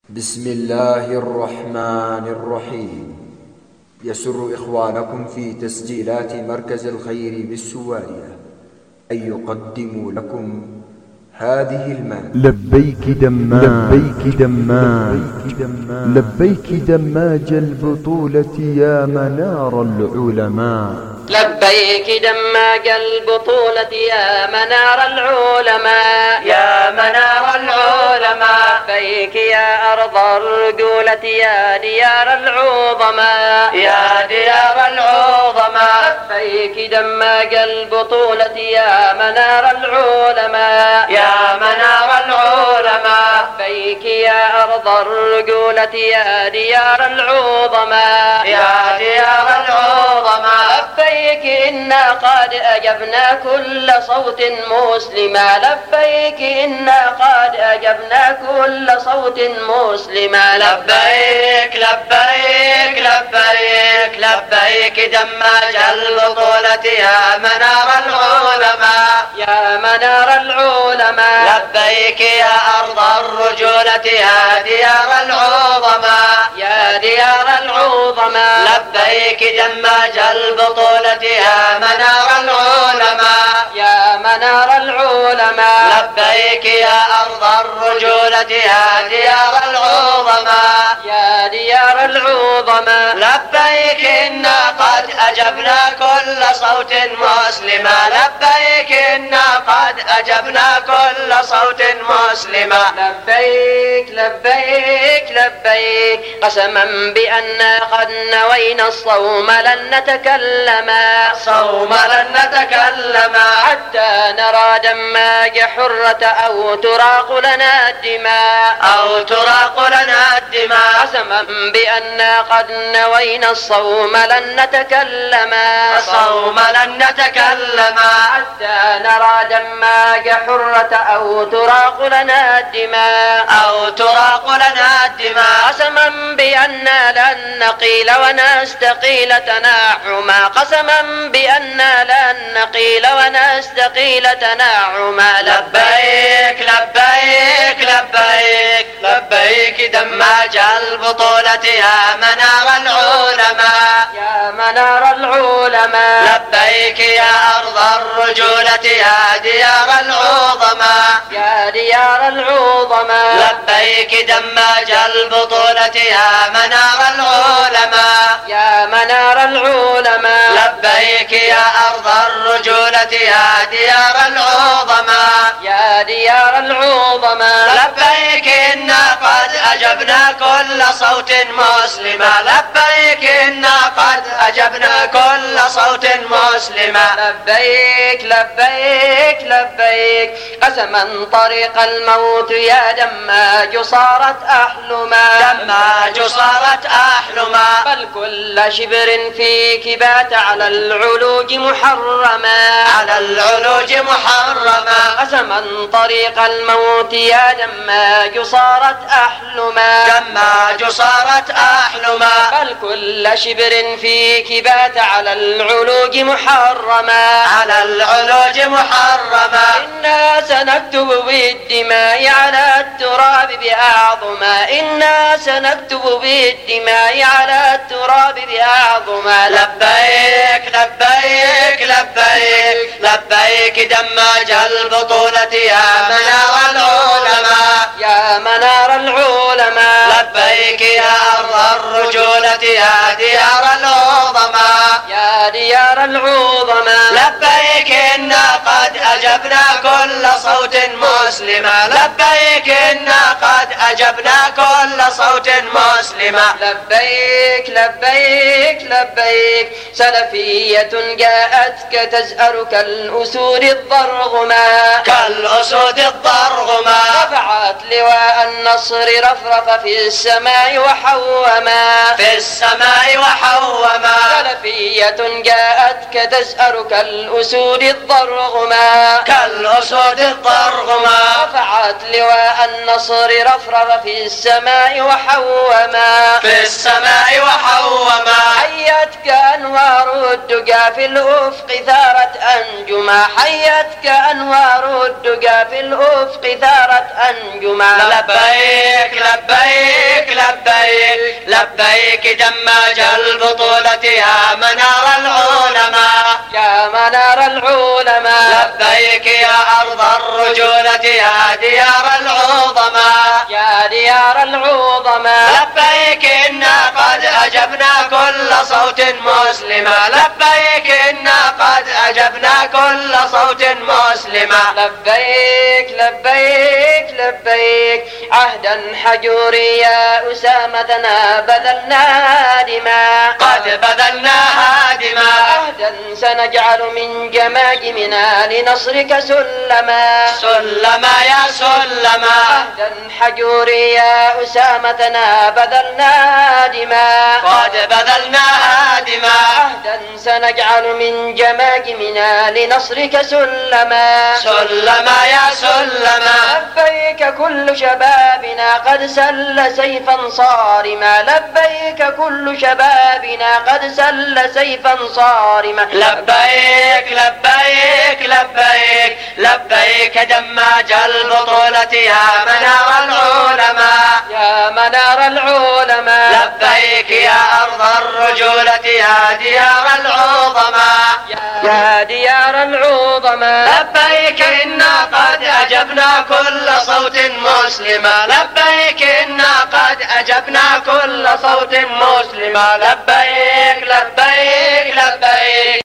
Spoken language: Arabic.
بسم الله الرحمن الرحيم. يسر إخوانكم في تسجيلات مركز الخير بالسوارية أن يقدموا لكم هذه المادة. لبيك دماج البطولة يا منار العلماء. لبيك دماج البطولة يا منار العلماء، يا منار العلماء. لبيك يا أرض الرجولة يا ديار العظماء، يا ديار العظماء. لبيك دماج البطولة يا منار العلماء، يا منار العلماء. لبيك يا أرض الرجولة يا ديار العظماء، يا ديار العظماء. لبيك إنا قد أجبنا كل صوت مسلما، لبيك إنا قد أجبنا كل صوت مسلما. لبيك لبيك لبيك لبيك دماج البطولة يا منار العلماء، يا منار العلماء. لبيك يا أرض الرجولة يا ديار العظماء، يا ديار العظماء. لبيك دماج البطولة يا منار العلماء، يا منار العلماء. لبيك يا أرض الرجولة يا ديار العظماء، يا ديار العظماء. لبيك إنا قد أجبنا كل صوت مسلما، لبيك إنا قد أجبنا كل صوت مسلما. لبيك لبيك لبيك قسما بأننا قد نوينا الصوم لن نتكلم، صوم لن نتكلم حتى نرى دماج حرة أو تراق لنا الدماء، أو تراق لنا الدماء. قسما بأننا قد نوينا الصوم لن نتكلم، صوم لن نتكلم حتى نرى دماج حرة أو تراق لنا الدماء، أو تراق لنا الدماء. قسما بأننا لن نقيل ونستقيل تناحما، قسما بأننا لن نقيل ونستقيل تناعما. لبيك لبيك لبيك لبيك دماج البطولة يا منار العلماء، يا منار العلماء. لبيك يا أرض الرجولة يا ديار العظماء، يا ديار العظماء. لبيك دماج البطولة يا منار العلماء، يا منار العلماء. لبيك يا أرض الرجولة يا ديار العظماء، يا ديار العظماء. لبيك إنا قد أجبنا كل صوت مسلما، لبيك إنا قد أجبنا كل صوت مسلما. لبيك لبيك لبيك قسما طريق الموت يا دماج صارت أحلما، دماج صارت أحلما. بل كل شبر فيك بات على العلوج محرما، على العلوج محرما. قسما طريق الموت يا دماج صارت أحلما، دماج صارت أحلما. بل كل شبر فيك بات على العلوج محرما، على العلوج محرما. إنا سنكتب بالدماء على التراب بأعظما، إنا سنكتب بالدماء على التراب بأعظما. لبيك لبيك لبيك لبيك دماج البطولة يا منار العلماء، يا منار العلماء. لبيك يا أرض الرجولة يا ديار العظماء، يا ديار العظماء. لبيك إنا قد أجبنا كل صوت مسلما، لبيك إنا قد أجبنا كل صوت مسلما. لبيك لبيك لبيك سلفية جاءتك تزأر كالأسود الضرغما، كالأسود الضرغما. رفعت لواء النصر رفرف في السماء وحوما، في السماء وحوما. سلفية جاءتك تزأر كالأسود الضرغما، كالأسود الضرغما. رفعت لواء النصر رفرف في السماء وحوما، في السماء وحوما. حيتك أنوار الدجى في الأفق ثارت أنجما، حيتك أنوار الدجى في الأفق ثارت أنجما. لبيك لبيك لبيك دماج البطولة يا منار العلماء يا منار العلماء لبيك يا أرض الرجولة يا ديار العظماء يا ديار العظماء لبيك إنا قد أجبنا كل صوت مسلما لبيك إنا قد أجبنا كل صوت مسلما لبيك لبيك لبيك عهدا حجوريا أسامتنا بذلنا دماء قد بذلناها دماء عهدا سنجعل من جماجمنا لنصرك سلما سلما يا سلما عهدا حجوريا أسامتنا بذلنا دماء قد بذلناها دماء عهدا سنجعل من جماجمنا لنصرك سلما سلما يا سلما لبيك كل شبابنا قد سل سيفا صارما لبيك كل شبابنا قد سل سيفا صارما لبيك لبيك لبيك لبيك دماج البطولة يا منار العلماء يا منار العلماء لبيك يا أرض الرجولة يا ديار العظماء يا ديار العظماء لبيك إنا قد أجبنا كل صوت مسلما لبيك إنا قد أجبنا كل صوت مسلما لبيك لبيك لبيك